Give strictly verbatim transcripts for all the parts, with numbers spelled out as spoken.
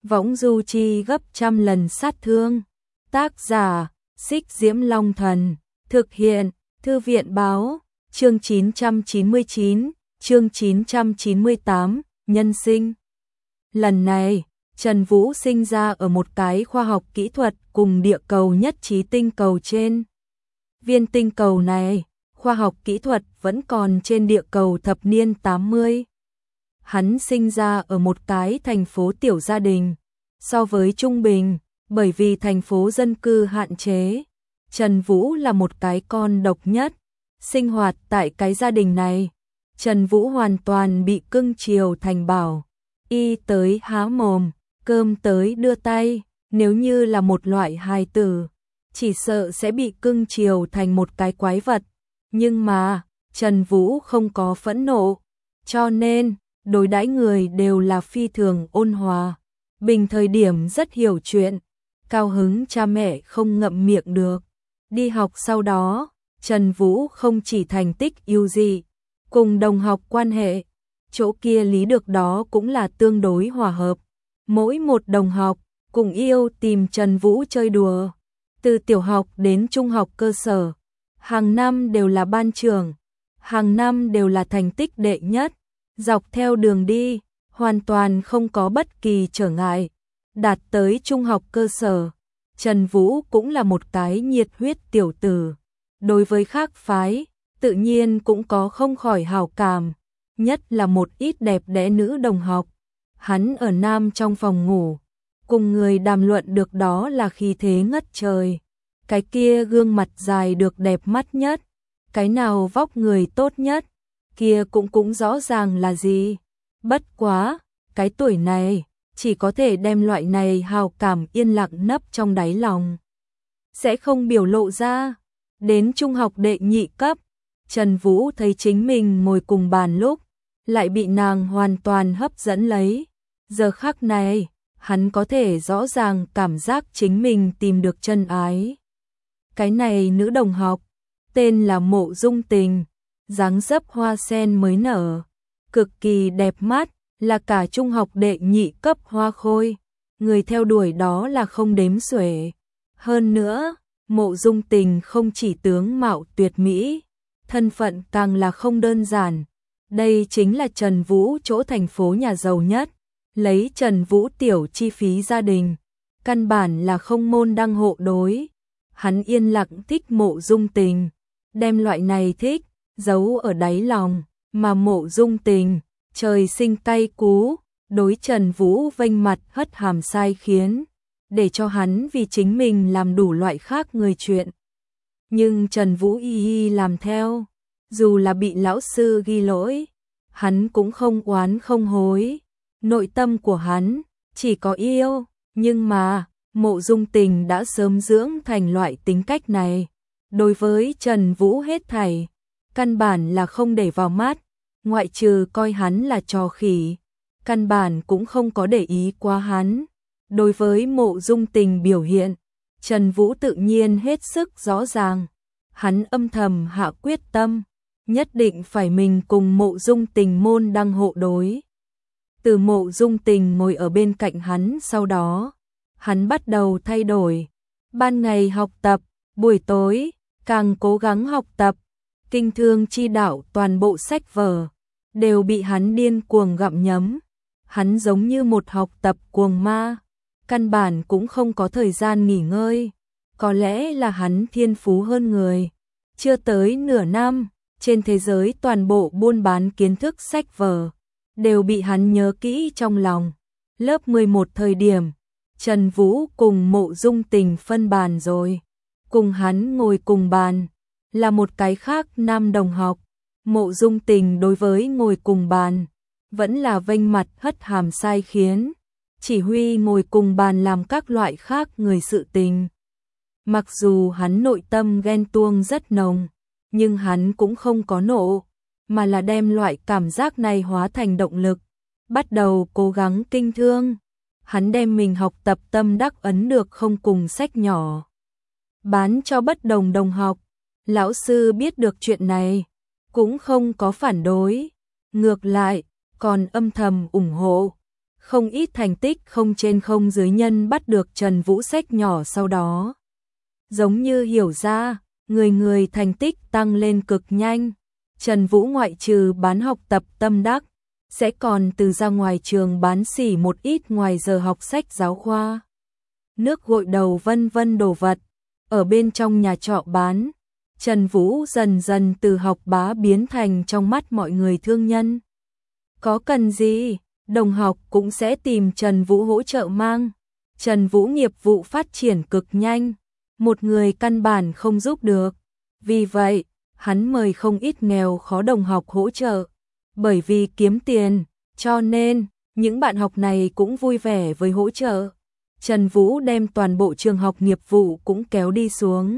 võng du chi gấp trăm lần sát thương. Tác giả, Xích Diễm Long Thần. Thực hiện, Thư viện Báo. Chương chín trăm chín mươi chín, chương chín trăm chín mươi tám, nhân sinh. Lần này, Trần Vũ sinh ra ở một cái khoa học kỹ thuật cùng địa cầu nhất trí tinh cầu trên. Viên tinh cầu này, khoa học kỹ thuật vẫn còn trên địa cầu thập niên tám mươi. Hắn sinh ra ở một cái thành phố tiểu gia đình. So với trung bình, bởi vì thành phố dân cư hạn chế, Trần Vũ là một cái con độc nhất. Sinh hoạt tại cái gia đình này, Trần Vũ hoàn toàn bị cưng chiều thành bảo. Y tới há mồm, cơm tới đưa tay, nếu như là một loại hài tử, chỉ sợ sẽ bị cưng chiều thành một cái quái vật. Nhưng mà, Trần Vũ không có phẫn nộ, cho nên, đối đãi người đều là phi thường ôn hòa. Bình thời điểm rất hiểu chuyện, cao hứng cha mẹ không ngậm miệng được. Đi học sau đó, Trần Vũ không chỉ thành tích ưu dị, cùng đồng học quan hệ, chỗ kia lý được đó cũng là tương đối hòa hợp. Mỗi một đồng học cùng yêu tìm Trần Vũ chơi đùa. Từ tiểu học đến trung học cơ sở, hàng năm đều là ban trưởng, hàng năm đều là thành tích đệ nhất. Dọc theo đường đi, hoàn toàn không có bất kỳ trở ngại. Đạt tới trung học cơ sở, Trần Vũ cũng là một cái nhiệt huyết tiểu tử. Đối với khác phái, tự nhiên cũng có không khỏi hảo cảm, nhất là một ít đẹp đẽ nữ đồng học. Hắn ở nam trong phòng ngủ, cùng người đàm luận được đó là khí thế ngất trời. Cái kia gương mặt dài được đẹp mắt nhất, cái nào vóc người tốt nhất, kia cũng cũng rõ ràng là gì. Bất quá, cái tuổi này, chỉ có thể đem loại này hào cảm yên lặng nấp trong đáy lòng, sẽ không biểu lộ ra. Đến trung học đệ nhị cấp, Trần Vũ thấy chính mình ngồi cùng bàn lúc, lại bị nàng hoàn toàn hấp dẫn lấy. Giờ khắc này, hắn có thể rõ ràng cảm giác chính mình tìm được chân ái. Cái này nữ đồng học, tên là Mộ Dung Tình, dáng dấp hoa sen mới nở, cực kỳ đẹp mắt, là cả trung học đệ nhị cấp hoa khôi. Người theo đuổi đó là không đếm xuể. Hơn nữa, Mộ Dung Tình không chỉ tướng mạo tuyệt mỹ, thân phận càng là không đơn giản. Đây chính là Trần Vũ chỗ thành phố nhà giàu nhất. Lấy Trần Vũ tiểu chi phí gia đình, căn bản là không môn đăng hộ đối. Hắn yên lặng thích Mộ Dung Tình, đem loại này thích giấu ở đáy lòng, mà Mộ Dung Tình trời sinh cay cú, đối Trần Vũ vênh mặt hất hàm sai khiến, để cho hắn vì chính mình làm đủ loại khác người chuyện. Nhưng Trần Vũ y y làm theo, dù là bị lão sư ghi lỗi, hắn cũng không oán không hối. Nội tâm của hắn chỉ có yêu, nhưng mà Mộ Dung Tình đã sớm dưỡng thành loại tính cách này. Đối với Trần Vũ hết thảy, căn bản là không để vào mắt, ngoại trừ coi hắn là trò khỉ, căn bản cũng không có để ý quá hắn. Đối với Mộ Dung Tình biểu hiện, Trần Vũ tự nhiên hết sức rõ ràng. Hắn âm thầm hạ quyết tâm, nhất định phải mình cùng Mộ Dung Tình môn đăng hộ đối. Từ Mộ Dung Tình ngồi ở bên cạnh hắn sau đó, hắn bắt đầu thay đổi. Ban ngày học tập, buổi tối càng cố gắng học tập. Kinh thương chi đạo toàn bộ sách vở đều bị hắn điên cuồng gặm nhấm. Hắn giống như một học tập cuồng ma, căn bản cũng không có thời gian nghỉ ngơi. Có lẽ là hắn thiên phú hơn người. Chưa tới nửa năm, trên thế giới toàn bộ buôn bán kiến thức sách vở đều bị hắn nhớ kỹ trong lòng. Lớp mười một thời điểm, Trần Vũ cùng Mộ Dung Tình phân bàn rồi. Cùng hắn ngồi cùng bàn là một cái khác nam đồng học. Mộ Dung Tình đối với ngồi cùng bàn vẫn là vênh mặt hất hàm sai khiến, chỉ huy ngồi cùng bàn làm các loại khác người sự tình. Mặc dù hắn nội tâm ghen tuông rất nồng, nhưng hắn cũng không có nộ, mà là đem loại cảm giác này hóa thành động lực, bắt đầu cố gắng kinh thương. Hắn đem mình học tập tâm đắc ấn được không cùng sách nhỏ, bán cho bất đồng đồng học. Lão sư biết được chuyện này, cũng không có phản đối, ngược lại, còn âm thầm ủng hộ. Không ít thành tích không trên không dưới nhân bắt được Trần Vũ sách nhỏ sau đó. Giống như hiểu ra, người người thành tích tăng lên cực nhanh. Trần Vũ ngoại trừ bán học tập tâm đắc, sẽ còn từ ra ngoài trường bán xỉ một ít ngoài giờ học sách giáo khoa. Nước gội đầu vân vân đồ vật, ở bên trong nhà trọ bán. Trần Vũ dần dần từ học bá biến thành trong mắt mọi người thương nhân. Có cần gì, đồng học cũng sẽ tìm Trần Vũ hỗ trợ mang. Trần Vũ nghiệp vụ phát triển cực nhanh, một người căn bản không giúp được. Vì vậy, hắn mời không ít nghèo khó đồng học hỗ trợ. Bởi vì kiếm tiền, cho nên những bạn học này cũng vui vẻ với hỗ trợ. Trần Vũ đem toàn bộ trường học nghiệp vụ cũng kéo đi xuống,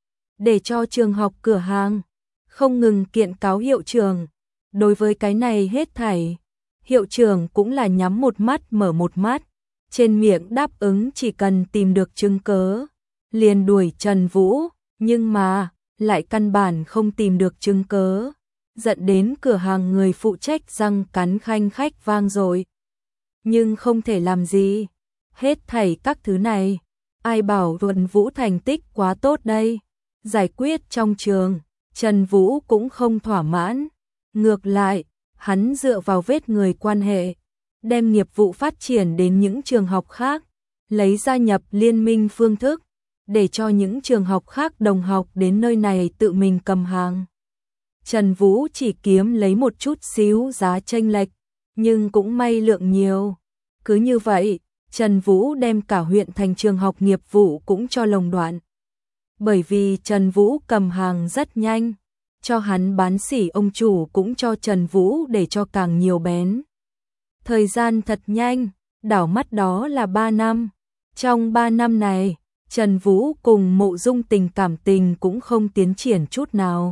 để cho trường học cửa hàng không ngừng kiện cáo hiệu trưởng. Đối với cái này hết thảy, hiệu trưởng cũng là nhắm một mắt mở một mắt, trên miệng đáp ứng chỉ cần tìm được chứng cớ, liền đuổi Trần Vũ, nhưng mà lại căn bản không tìm được chứng cớ, dẫn đến cửa hàng người phụ trách răng cắn khanh khách vang rồi. Nhưng không thể làm gì, hết thảy các thứ này, ai bảo Trần Vũ thành tích quá tốt đây. Giải quyết trong trường, Trần Vũ cũng không thỏa mãn. Ngược lại, hắn dựa vào vết người quan hệ, đem nghiệp vụ phát triển đến những trường học khác, lấy gia nhập liên minh phương thức, để cho những trường học khác đồng học đến nơi này tự mình cầm hàng. Trần Vũ chỉ kiếm lấy một chút xíu giá chênh lệch, nhưng cũng may lượng nhiều. Cứ như vậy, Trần Vũ đem cả huyện thành trường học nghiệp vụ cũng cho lồng đoạn. Bởi vì Trần Vũ cầm hàng rất nhanh, cho hắn bán xỉ ông chủ cũng cho Trần Vũ để cho càng nhiều bén. Thời gian thật nhanh, đảo mắt đó là ba năm. Trong ba năm này, Trần Vũ cùng Mộ Dung Tình cảm tình cũng không tiến triển chút nào.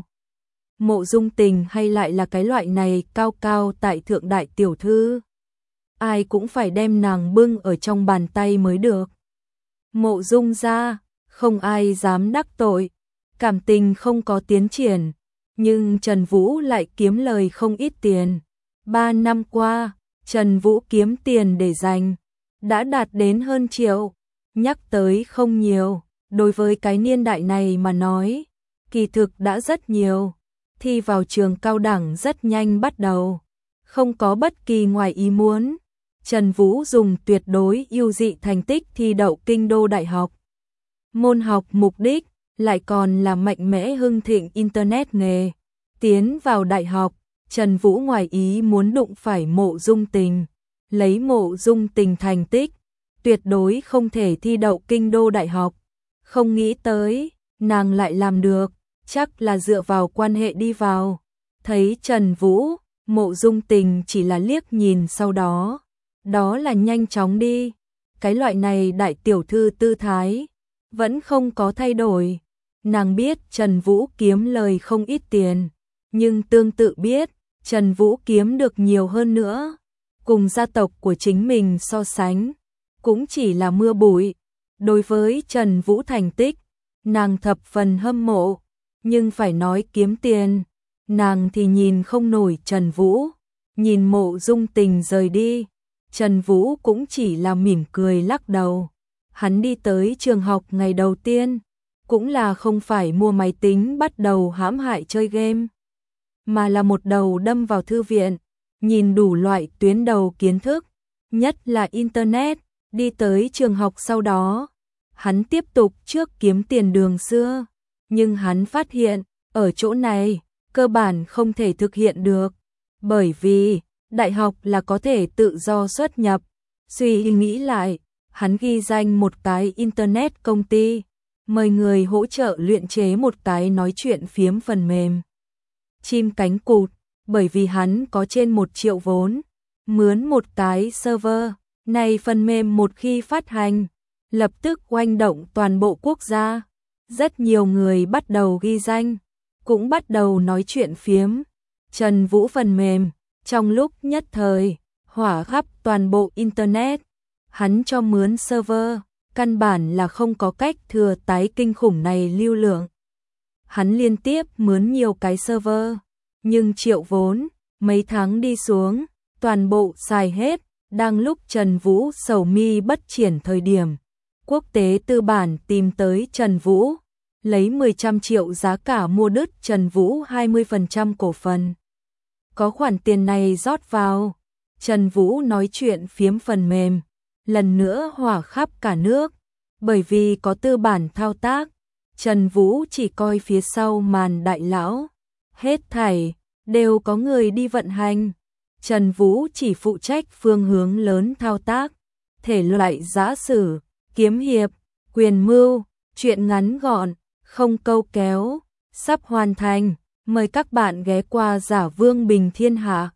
Mộ Dung Tình hay lại là cái loại này cao cao tại thượng đại tiểu thư. Ai cũng phải đem nàng bưng ở trong bàn tay mới được. Mộ Dung gia, không ai dám đắc tội, cảm tình không có tiến triển, nhưng Trần Vũ lại kiếm lời không ít tiền. Ba năm qua, Trần Vũ kiếm tiền để dành, đã đạt đến hơn triệu, nhắc tới không nhiều, đối với cái niên đại này mà nói, kỳ thực đã rất nhiều. Thi vào trường cao đẳng rất nhanh bắt đầu, không có bất kỳ ngoài ý muốn. Trần Vũ dùng tuyệt đối ưu dị thành tích thi đậu Kinh đô đại học. Môn học mục đích lại còn là mạnh mẽ hưng thịnh Internet nghề. Tiến vào đại học, Trần Vũ ngoài ý muốn đụng phải Mộ Dung Tình. Lấy Mộ Dung Tình thành tích, tuyệt đối không thể thi đậu Kinh đô đại học. Không nghĩ tới, nàng lại làm được, chắc là dựa vào quan hệ đi vào. Thấy Trần Vũ, Mộ Dung Tình chỉ là liếc nhìn sau đó. Đó là nhanh chóng đi. Cái loại này đại tiểu thư tư thái vẫn không có thay đổi. Nàng biết Trần Vũ kiếm lời không ít tiền, nhưng tương tự biết Trần Vũ kiếm được nhiều hơn nữa. Cùng gia tộc của chính mình so sánh, cũng chỉ là mưa bụi. Đối với Trần Vũ thành tích, nàng thập phần hâm mộ, nhưng phải nói kiếm tiền, nàng thì nhìn không nổi Trần Vũ. Nhìn Mộ Dung Tình rời đi, Trần Vũ cũng chỉ là mỉm cười lắc đầu. Hắn đi tới trường học ngày đầu tiên, cũng là không phải mua máy tính bắt đầu hãm hại chơi game, mà là một đầu đâm vào thư viện, nhìn đủ loại tuyến đầu kiến thức, nhất là Internet. Đi tới trường học sau đó, hắn tiếp tục trước kiếm tiền đường xưa, nhưng hắn phát hiện, ở chỗ này, cơ bản không thể thực hiện được, bởi vì đại học là có thể tự do xuất nhập. Suy nghĩ lại, hắn ghi danh một cái Internet công ty, mời người hỗ trợ luyện chế một cái nói chuyện phiếm phần mềm. Chim cánh cụt, bởi vì hắn có trên một triệu vốn, mướn một cái server, này phần mềm một khi phát hành, lập tức oanh động toàn bộ quốc gia. Rất nhiều người bắt đầu ghi danh, cũng bắt đầu nói chuyện phiếm. Trần Vũ phần mềm, trong lúc nhất thời, hỏa khắp toàn bộ Internet. Hắn cho mướn server, căn bản là không có cách thừa tái kinh khủng này lưu lượng. Hắn liên tiếp mướn nhiều cái server, nhưng triệu vốn, mấy tháng đi xuống, toàn bộ xài hết, Đang lúc Trần Vũ sầu mi bất triển thời điểm, quốc tế tư bản tìm tới Trần Vũ, lấy mười trăm triệu giá cả mua đứt Trần Vũ hai mươi phần trăm cổ phần. Có khoản tiền này rót vào, Trần Vũ nói chuyện phiếm phần mềm, lần nữa hỏa khắp cả nước, bởi vì có tư bản thao tác, Trần Vũ chỉ coi phía sau màn đại lão, hết thảy đều có người đi vận hành. Trần Vũ chỉ phụ trách phương hướng lớn thao tác, thể loại giã sử, kiếm hiệp, quyền mưu, truyện ngắn gọn, không câu kéo, sắp hoàn thành. Mời các bạn ghé qua Giả Vương Bình Thiên Hạ.